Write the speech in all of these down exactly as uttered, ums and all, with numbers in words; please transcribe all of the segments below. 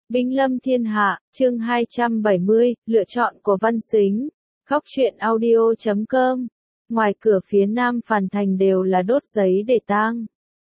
Binh lâm thiên hạ, chương hai trăm bảy mươi, lựa chọn của Văn Sính. Góc truyện audio chấm com. Ngoài cửa phía nam Phàn Thành đều là đốt giấy để tang.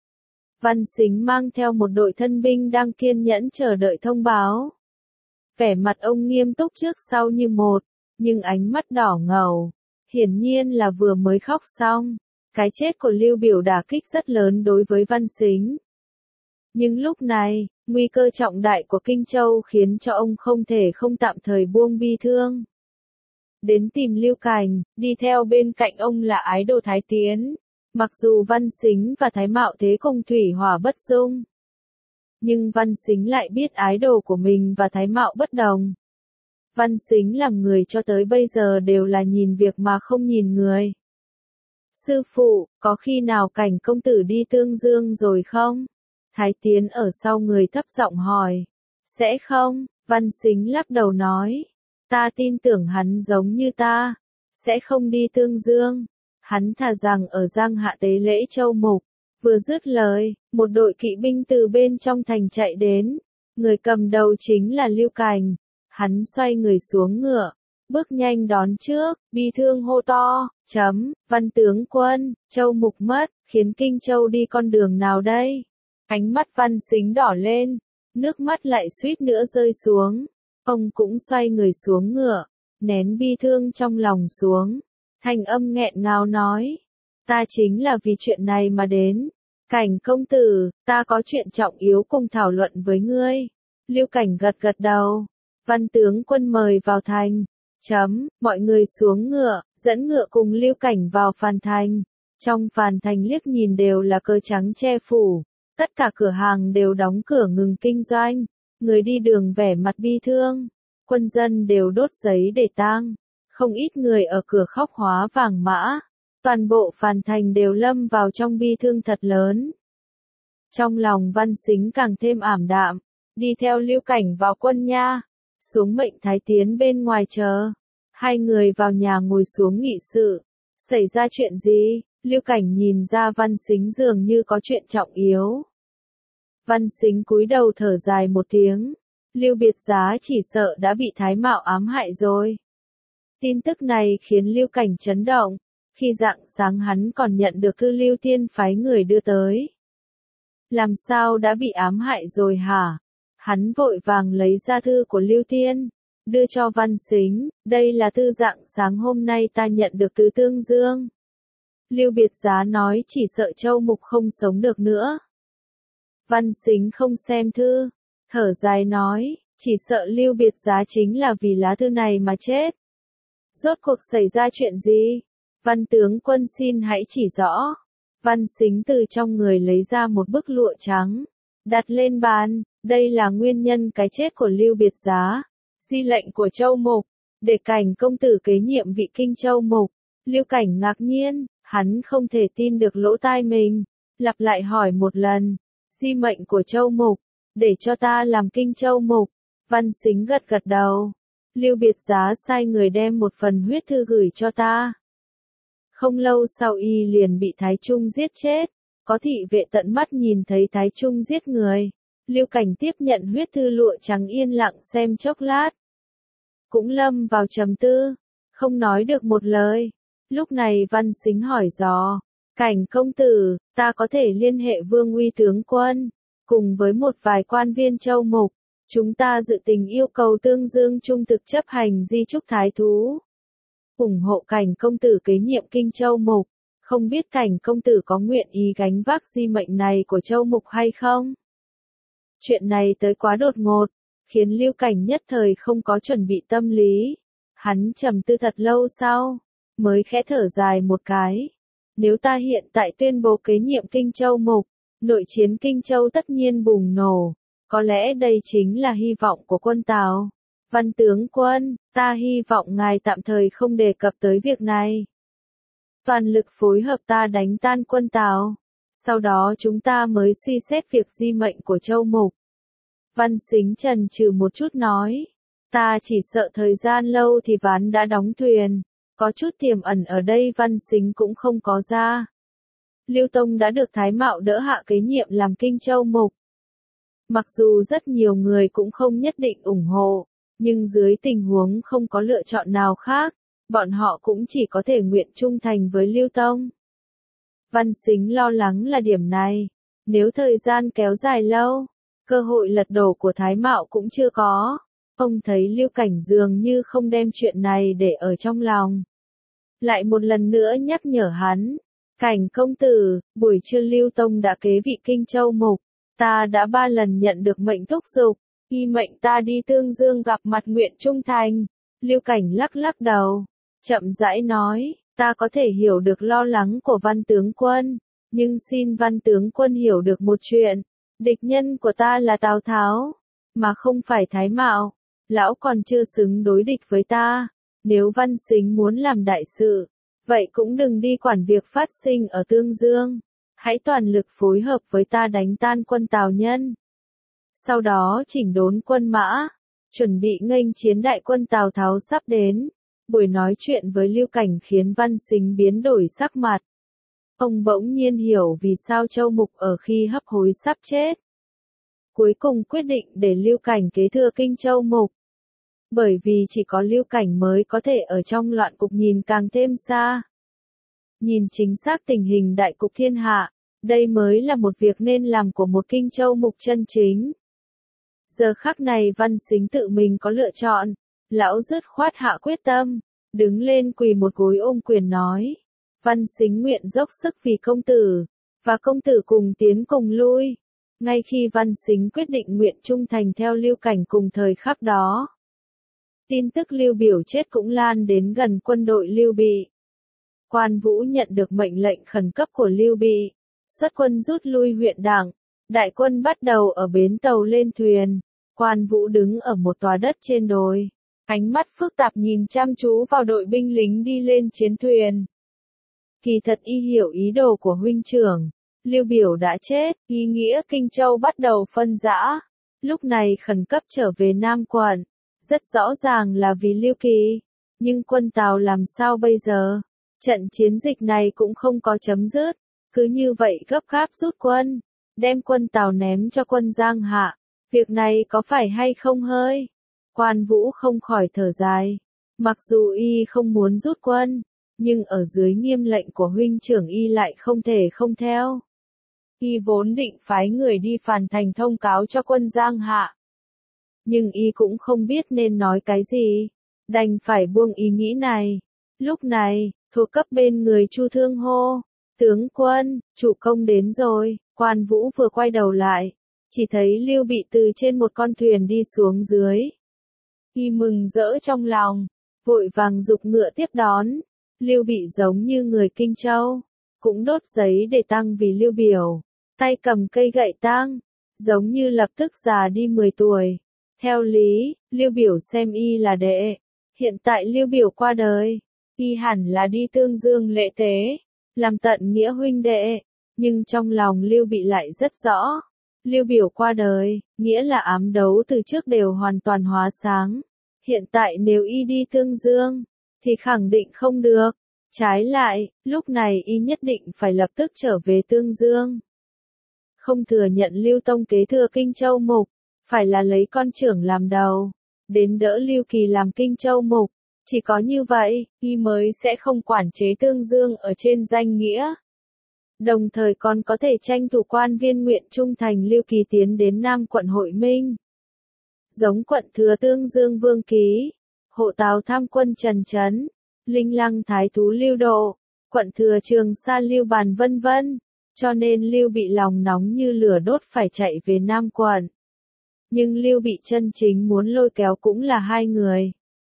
Văn Sính mang theo một đội thân binh đang kiên nhẫn chờ đợi thông báo. Vẻ mặt ông nghiêm túc trước sau như một, nhưng ánh mắt đỏ ngầu. Hiển nhiên là vừa mới khóc xong. Cái chết của Lưu Biểu đả kích rất lớn đối với Văn Sính. Nhưng lúc này, nguy cơ trọng đại của Kinh Châu khiến cho ông không thể không tạm thời buông bi thương. Đến tìm Lưu Cảnh, đi theo bên cạnh ông là ái đồ Thái Tiến. Mặc dù Văn Sính và Thái Mạo thế cùng thủy hỏa bất dung, nhưng Văn Sính lại biết ái đồ của mình và Thái Mạo bất đồng. Văn Sính làm người cho tới bây giờ đều là nhìn việc mà không nhìn người. Sư phụ, có khi nào Cảnh công tử đi Tương Dương rồi không? Thái Tiến ở sau người thấp giọng hỏi. Sẽ không, Văn Sính lắc đầu nói. Ta tin tưởng hắn giống như ta. Sẽ không đi Tương Dương. Hắn thà rằng ở Giang Hạ tế lễ Châu Mục. Vừa dứt lời, một đội kỵ binh từ bên trong thành chạy đến. Người cầm đầu chính là Lưu Cảnh. Hắn xoay người xuống ngựa, bước nhanh đón trước, bi thương hô to, chấm, Văn tướng quân, Châu Mục mất, khiến Kinh Châu đi con đường nào đây? Ánh mắt Văn Sính đỏ lên, nước mắt lại suýt nữa rơi xuống. Ông cũng xoay người xuống ngựa, nén bi thương trong lòng xuống. Thanh âm nghẹn ngào nói, ta chính là vì chuyện này mà đến. Cảnh công tử, ta có chuyện trọng yếu cùng thảo luận với ngươi. Lưu Cảnh gật gật đầu. Văn tướng quân mời vào thành. Chấm, mọi người xuống ngựa, dẫn ngựa cùng Lưu Cảnh vào Phàn Thành. Trong Phàn Thành liếc nhìn đều là cờ trắng che phủ. Tất cả cửa hàng đều đóng cửa ngừng kinh doanh. Người đi đường vẻ mặt bi thương. Quân dân đều đốt giấy để tang. Không ít người ở cửa khóc hóa vàng mã. Toàn bộ Phàn Thành đều lâm vào trong bi thương thật lớn. Trong lòng Văn Sính càng thêm ảm đạm. Đi theo Lưu Cảnh vào quân nha. Xuống mệnh Thái Tiến bên ngoài chờ. Hai người vào nhà ngồi xuống nghị sự. Xảy ra chuyện gì? Lưu Cảnh nhìn ra Văn Sính dường như có chuyện trọng yếu. Văn Sính cúi đầu thở dài một tiếng. Lưu Biệt Giá chỉ sợ đã bị Thái Mạo ám hại rồi. Tin tức này khiến Lưu Cảnh chấn động. Khi rạng sáng hắn còn nhận được thư Lưu Tiên phái người đưa tới. Làm sao đã bị ám hại rồi hả? Hắn vội vàng lấy ra thư của Lưu Tiên, đưa cho Văn Sính, đây là thư rạng sáng hôm nay ta nhận được từ Tương Dương. Lưu Biệt Giá nói chỉ sợ Châu Mục không sống được nữa. Văn Sính không xem thư, thở dài nói, chỉ sợ Lưu Biệt Giá chính là vì lá thư này mà chết. Rốt cuộc xảy ra chuyện gì? Văn tướng quân xin hãy chỉ rõ. Văn Sính từ trong người lấy ra một bức lụa trắng, đặt lên bàn. Đây là nguyên nhân cái chết của Lưu Biệt Giá. Di lệnh của Châu Mục, để Cảnh công tử kế nhiệm vị Kinh Châu Mục. Lưu Cảnh ngạc nhiên, hắn không thể tin được lỗ tai mình. Lặp lại hỏi một lần. Di mệnh của Châu Mục, để cho ta làm Kinh Châu Mục. Văn Sính gật gật đầu. Lưu Biệt Giá sai người đem một phần huyết thư gửi cho ta. Không lâu sau y liền bị Thái Trung giết chết. Có thị vệ tận mắt nhìn thấy Thái Trung giết người. Lưu Cảnh tiếp nhận huyết thư lụa trắng yên lặng xem chốc lát. Cũng lâm vào trầm tư, không nói được một lời. Lúc này Văn Sính hỏi dò, Cảnh công tử, ta có thể liên hệ Vương Uy tướng quân, cùng với một vài quan viên Châu Mục. Chúng ta dự tình yêu cầu Tương Dương trung thực chấp hành di chúc thái thú. ủng hộ Cảnh công tử kế nhiệm Kinh Châu Mục. Không biết Cảnh công tử có nguyện ý gánh vác di mệnh này của Châu Mục hay không? Chuyện này tới quá đột ngột, khiến Lưu Cảnh nhất thời không có chuẩn bị tâm lý. Hắn trầm tư thật lâu sau, mới khẽ thở dài một cái. Nếu ta hiện tại tuyên bố kế nhiệm Kinh Châu Mục, nội chiến Kinh Châu tất nhiên bùng nổ. Có lẽ đây chính là hy vọng của quân Tào. Văn tướng quân, ta hy vọng ngài tạm thời không đề cập tới việc này. Toàn lực phối hợp ta đánh tan quân Tào. Sau đó chúng ta mới suy xét việc di mệnh của Châu Mục. Văn Sính chần chừ một chút nói. Ta chỉ sợ thời gian lâu thì ván đã đóng thuyền. Có chút tiềm ẩn ở đây Văn Sính cũng không có ra. Lưu Tông đã được Thái Mạo đỡ hạ kế nhiệm làm Kinh Châu Mục. Mặc dù rất nhiều người cũng không nhất định ủng hộ, nhưng dưới tình huống không có lựa chọn nào khác, bọn họ cũng chỉ có thể nguyện trung thành với Lưu Tông. Văn Sính lo lắng là điểm này, nếu thời gian kéo dài lâu, cơ hội lật đổ của Thái Mạo cũng chưa có. Ông thấy Lưu Cảnh dường như không đem chuyện này để ở trong lòng. Lại một lần nữa nhắc nhở hắn, Cảnh công tử, buổi trưa Lưu Tông đã kế vị Kinh Châu Mục, ta đã ba lần nhận được mệnh thúc giục, y mệnh ta đi Tương Dương gặp mặt nguyện trung thành. Lưu Cảnh lắc lắc đầu, chậm rãi nói, ta có thể hiểu được lo lắng của Văn tướng quân, nhưng xin Văn tướng quân hiểu được một chuyện, địch nhân của ta là Tào Tháo, mà không phải Thái Mạo. Lão còn chưa xứng đối địch với ta, nếu Văn Sính muốn làm đại sự, vậy cũng đừng đi quản việc phát sinh ở Tương Dương, hãy toàn lực phối hợp với ta đánh tan quân Tào Nhân. Sau đó chỉnh đốn quân mã, chuẩn bị nghênh chiến đại quân Tào Tháo sắp đến. Buổi nói chuyện với Lưu Cảnh khiến Văn Sính biến đổi sắc mặt. Ông bỗng nhiên hiểu vì sao Châu Mục ở khi hấp hối sắp chết. Cuối cùng quyết định để Lưu Cảnh kế thừa Kinh Châu Mục. Bởi vì chỉ có Lưu Cảnh mới có thể ở trong loạn cục nhìn càng thêm xa. Nhìn chính xác tình hình đại cục thiên hạ, đây mới là một việc nên làm của một Kinh Châu Mục chân chính. Giờ khắc này Văn Sính tự mình có lựa chọn, lão dứt khoát hạ quyết tâm, đứng lên quỳ một gối ôm quyền nói. Văn Sính nguyện dốc sức vì công tử, và công tử cùng tiến cùng lui. Ngay khi Văn Sính quyết định nguyện trung thành theo Lưu Cảnh cùng thời khắc đó, tin tức Lưu Biểu chết cũng lan đến gần quân đội Lưu Bị. Quan Vũ nhận được mệnh lệnh khẩn cấp của Lưu Bị, xuất quân rút lui huyện Đảng, đại quân bắt đầu ở bến tàu lên thuyền. Quan Vũ đứng ở một tòa đất trên đồi, ánh mắt phức tạp nhìn chăm chú vào đội binh lính đi lên chiến thuyền. Kỳ thật y hiểu ý đồ của huynh trưởng, Lưu Biểu đã chết, ý nghĩa Kinh Châu bắt đầu phân rã, lúc này khẩn cấp trở về Nam quận, rất rõ ràng là vì Lưu Kỳ, nhưng quân Tào làm sao bây giờ? Trận chiến dịch này cũng không có chấm dứt, cứ như vậy gấp gáp rút quân, đem quân Tào ném cho quân Giang Hạ, việc này có phải hay không hơi? Quan Vũ không khỏi thở dài, mặc dù y không muốn rút quân, nhưng ở dưới nghiêm lệnh của huynh trưởng y lại không thể không theo. Y vốn định phái người đi Phàn Thành thông cáo cho quân Giang Hạ. Nhưng y cũng không biết nên nói cái gì, đành phải buông ý nghĩ này. Lúc này, thuộc cấp bên người Chu Thương hô, tướng quân, chủ công đến rồi. Quan Vũ vừa quay đầu lại, chỉ thấy Lưu Bị từ trên một con thuyền đi xuống dưới. Y mừng rỡ trong lòng, vội vàng giục ngựa tiếp đón. Lưu Bị giống như người Kinh Châu, cũng đốt giấy để tang vì Lưu Biểu, tay cầm cây gậy tang, giống như lập tức già đi mười tuổi. Theo lý, Lưu Biểu xem y là đệ, hiện tại Lưu Biểu qua đời, y hẳn là đi Tương Dương lễ tế, làm tận nghĩa huynh đệ, nhưng trong lòng Lưu Bị lại rất rõ, Lưu Biểu qua đời, nghĩa là ám đấu từ trước đều hoàn toàn hóa sáng, hiện tại nếu y đi Tương Dương, thì khẳng định không được, trái lại, lúc này y nhất định phải lập tức trở về Tương Dương. Không thừa nhận Lưu Tông kế thừa Kinh Châu Mục, phải là lấy con trưởng làm đầu, đến đỡ Lưu Kỳ làm Kinh Châu Mục, chỉ có như vậy, y mới sẽ không quản chế Tương Dương ở trên danh nghĩa. Đồng thời còn có thể tranh thủ quan viên nguyện trung thành Lưu Kỳ tiến đến Nam quận Hội Minh. Giống quận thừa Tương Dương Vương Ký, hộ Tào tham quân Trần Chấn, Linh Lăng Thái thú Lưu Độ, quận thừa Trường Sa Lưu Bàn vân vân, cho nên Lưu Bị lòng nóng như lửa đốt phải chạy về Nam quận. Nhưng Lưu Bị chân chính muốn lôi kéo cũng là hai người.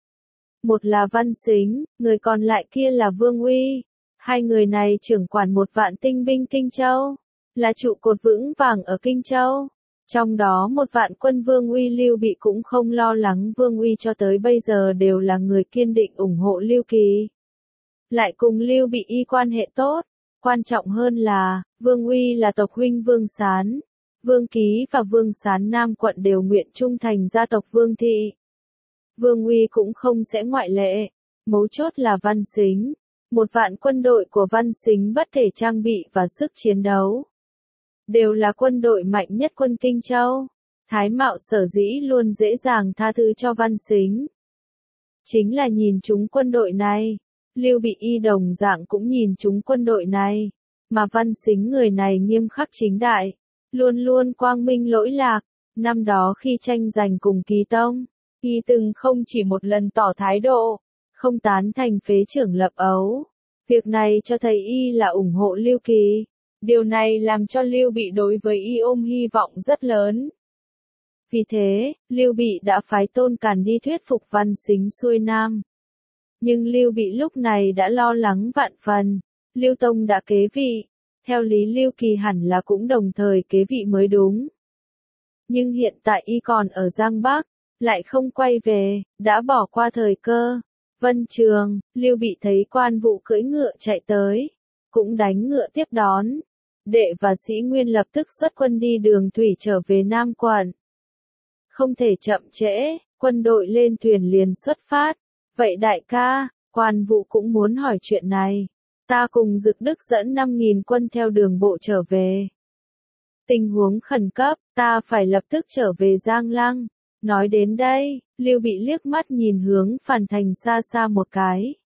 Một là Văn Sính, người còn lại kia là Vương Uy. Hai người này trưởng quản một vạn tinh binh Kinh Châu, là trụ cột vững vàng ở Kinh Châu. Trong đó một vạn quân Vương Uy Lưu Bị cũng không lo lắng, Vương Uy cho tới bây giờ đều là người kiên định ủng hộ Lưu Kỳ. Lại cùng Lưu Bị y quan hệ tốt, quan trọng hơn là, Vương Uy là tộc huynh Vương Sán. Vương Ký và Vương Sán Nam quận đều nguyện trung thành gia tộc Vương Thị. Vương Uy cũng không sẽ ngoại lệ, mấu chốt là Văn Sính. Một vạn quân đội của Văn Sính bất thể trang bị và sức chiến đấu. Đều là quân đội mạnh nhất quân Kinh Châu. Thái Mạo sở dĩ luôn dễ dàng tha thứ cho Văn Sính. Chính là nhìn chúng quân đội này. Lưu Bị y đồng dạng cũng nhìn chúng quân đội này. Mà Văn Sính người này nghiêm khắc chính đại. Luôn luôn quang minh lỗi lạc. Năm đó khi tranh giành cùng Kỳ Tông, y từng không chỉ một lần tỏ thái độ, không tán thành phế trưởng Lập Ấu. Việc này cho thấy y là ủng hộ Lưu Kỳ. Điều này làm cho Lưu Bị đối với y ôm hy vọng rất lớn. Vì thế, Lưu Bị đã phái Tôn Càn đi thuyết phục Văn Sính xuôi Nam. Nhưng Lưu Bị lúc này đã lo lắng vạn phần. Lưu Tông đã kế vị. Theo lý Lưu Kỳ hẳn là cũng đồng thời kế vị mới đúng. Nhưng hiện tại y còn ở Giang Bắc, lại không quay về, đã bỏ qua thời cơ. Vân Trường, Lưu Bị thấy Quan Vũ cưỡi ngựa chạy tới, cũng đánh ngựa tiếp đón. Đệ và Sĩ Nguyên lập tức xuất quân đi đường thủy trở về Nam quận. Không thể chậm trễ, quân đội lên thuyền liền xuất phát. Vậy đại ca, Quan Vũ cũng muốn hỏi chuyện này. Ta cùng Dực Đức dẫn năm nghìn quân theo đường bộ trở về. Tình huống khẩn cấp, ta phải lập tức trở về Giang Lăng. Nói đến đây, Lưu Bị liếc mắt nhìn hướng Phàn Thành xa xa một cái.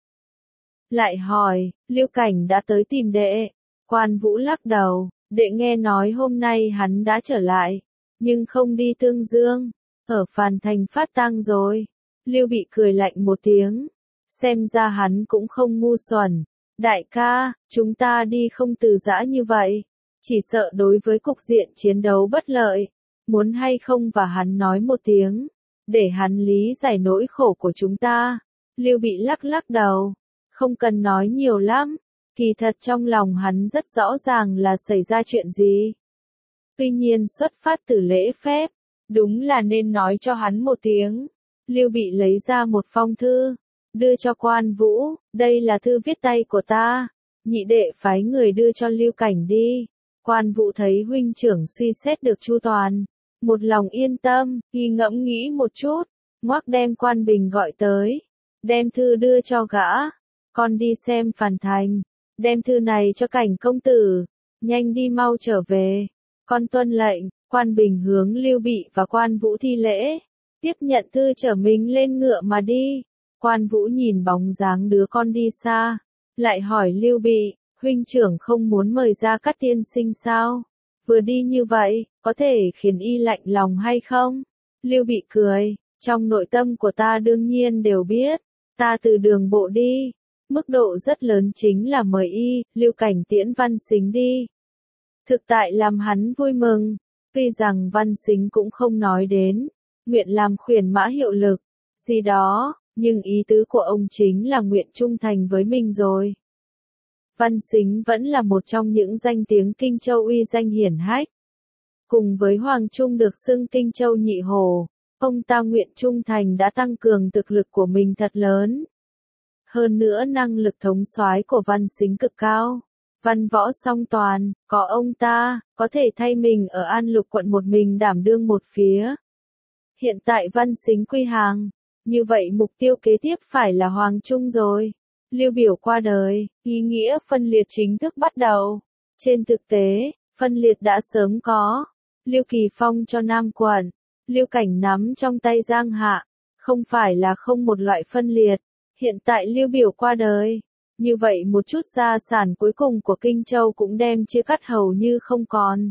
Lại hỏi, Lưu Cảnh đã tới tìm đệ. Quan Vũ lắc đầu, đệ nghe nói hôm nay hắn đã trở lại, nhưng không đi Tương Dương, ở Phàn Thành phát tang rồi. Lưu Bị cười lạnh một tiếng, xem ra hắn cũng không ngu xuẩn. Đại ca, chúng ta đi không từ giã như vậy, chỉ sợ đối với cục diện chiến đấu bất lợi. Muốn hay không và hắn nói một tiếng, để hắn lý giải nỗi khổ của chúng ta. Lưu Bị lắc lắc đầu, không cần nói nhiều lắm, kỳ thật trong lòng hắn rất rõ ràng là xảy ra chuyện gì. Tuy nhiên xuất phát từ lễ phép, đúng là nên nói cho hắn một tiếng. Lưu Bị lấy ra một phong thư, đưa cho Quan Vũ, đây là thư viết tay của ta, nhị đệ phái người đưa cho Lưu Cảnh đi. Quan Vũ thấy huynh trưởng suy xét được chu toàn, một lòng yên tâm, y ngẫm nghĩ một chút, ngoắc đem Quan Bình gọi tới, đem thư đưa cho gã, con đi xem Phàn Thành, đem thư này cho Cảnh công tử, nhanh đi mau trở về, con tuân lệnh. Quan Bình hướng Lưu Bị và Quan Vũ thi lễ, tiếp nhận thư chở mình lên ngựa mà đi. Quan Vũ nhìn bóng dáng đứa con đi xa, lại hỏi Lưu Bị, huynh trưởng không muốn mời Gia Cát tiên sinh sao? Vừa đi như vậy, có thể khiến y lạnh lòng hay không? Lưu Bị cười, trong nội tâm của ta đương nhiên đều biết, ta từ đường bộ đi, mức độ rất lớn chính là mời y, Lưu Cảnh tiễn Văn Sính đi. Thực tại làm hắn vui mừng, tuy rằng Văn Sính cũng không nói đến, nguyện làm khuyển mã hiệu lực, gì đó, nhưng ý tứ của ông chính là nguyện trung thành với mình rồi. Văn Sính vẫn là một trong những danh tiếng Kinh Châu uy danh hiển hách. Cùng với Hoàng Trung được xưng Kinh Châu nhị hồ, ông ta nguyện trung thành đã tăng cường thực lực của mình thật lớn. Hơn nữa năng lực thống soái của Văn Sính cực cao. Văn võ song toàn, có ông ta, có thể thay mình ở An Lục quận một mình đảm đương một phía. Hiện tại Văn Sính quy hàng, như vậy mục tiêu kế tiếp phải là Hoàng Trung rồi. Lưu Biểu qua đời, ý nghĩa phân liệt chính thức bắt đầu. Trên thực tế, phân liệt đã sớm có. Lưu Kỳ phong cho Nam quận, Lưu Cảnh nắm trong tay Giang Hạ, không phải là không một loại phân liệt. Hiện tại Lưu Biểu qua đời, như vậy một chút gia sản cuối cùng của Kinh Châu cũng đem chia cắt hầu như không còn.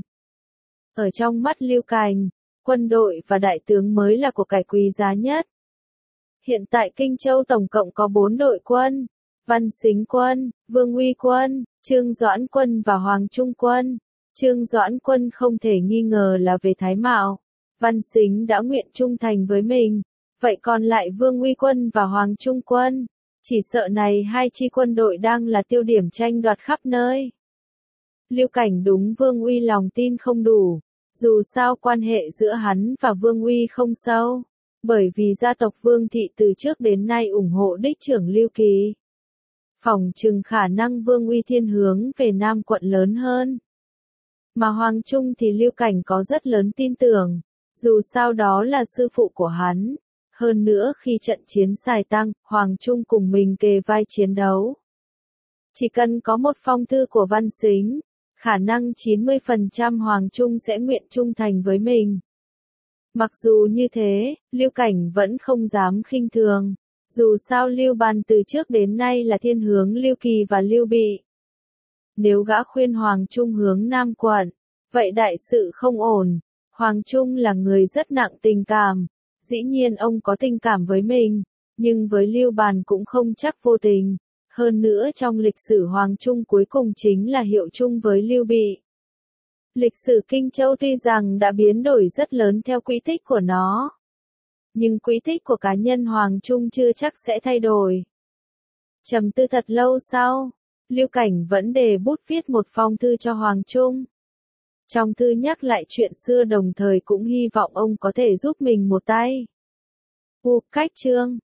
Ở trong mắt Lưu Cảnh, quân đội và đại tướng mới là của cải quý giá nhất. Hiện tại Kinh Châu tổng cộng có bốn đội quân, Văn Sính quân, Vương Uy quân, Trương Doãn quân và Hoàng Trung quân. Trương Doãn quân không thể nghi ngờ là về Thái Mạo. Văn Sính đã nguyện trung thành với mình, vậy còn lại Vương Uy quân và Hoàng Trung quân, chỉ sợ này hai chi quân đội đang là tiêu điểm tranh đoạt khắp nơi. Lưu Cảnh đúng Vương Uy lòng tin không đủ, dù sao quan hệ giữa hắn và Vương Uy không sâu, bởi vì gia tộc Vương Thị từ trước đến nay ủng hộ đích trưởng Lưu Kỳ. Phỏng chừng khả năng Vương Uy thiên hướng về Nam quận lớn hơn. Mà Hoàng Trung thì Lưu Cảnh có rất lớn tin tưởng, dù sao đó là sư phụ của hắn. Hơn nữa khi trận chiến xài tăng, Hoàng Trung cùng mình kề vai chiến đấu. Chỉ cần có một phong thư của Văn Sính, khả năng chín mươi phần trăm Hoàng Trung sẽ nguyện trung thành với mình. Mặc dù như thế, Lưu Cảnh vẫn không dám khinh thường. Dù sao Lưu Bàn từ trước đến nay là thiên hướng Lưu Kỳ và Lưu Bị. Nếu gã khuyên Hoàng Trung hướng Nam quận, vậy đại sự không ổn. Hoàng Trung là người rất nặng tình cảm. Dĩ nhiên ông có tình cảm với mình, nhưng với Lưu Bàn cũng không chắc vô tình. Hơn nữa trong lịch sử Hoàng Trung cuối cùng chính là hiệu chung với Lưu Bị. Lịch sử Kinh Châu tuy rằng đã biến đổi rất lớn theo quỹ tích của nó, nhưng quỹ tích của cá nhân Hoàng Trung chưa chắc sẽ thay đổi. Trầm tư thật lâu sau, Lưu Cảnh vẫn đề bút viết một phong thư cho Hoàng Trung. Trong thư nhắc lại chuyện xưa đồng thời cũng hy vọng ông có thể giúp mình một tay. U cách chương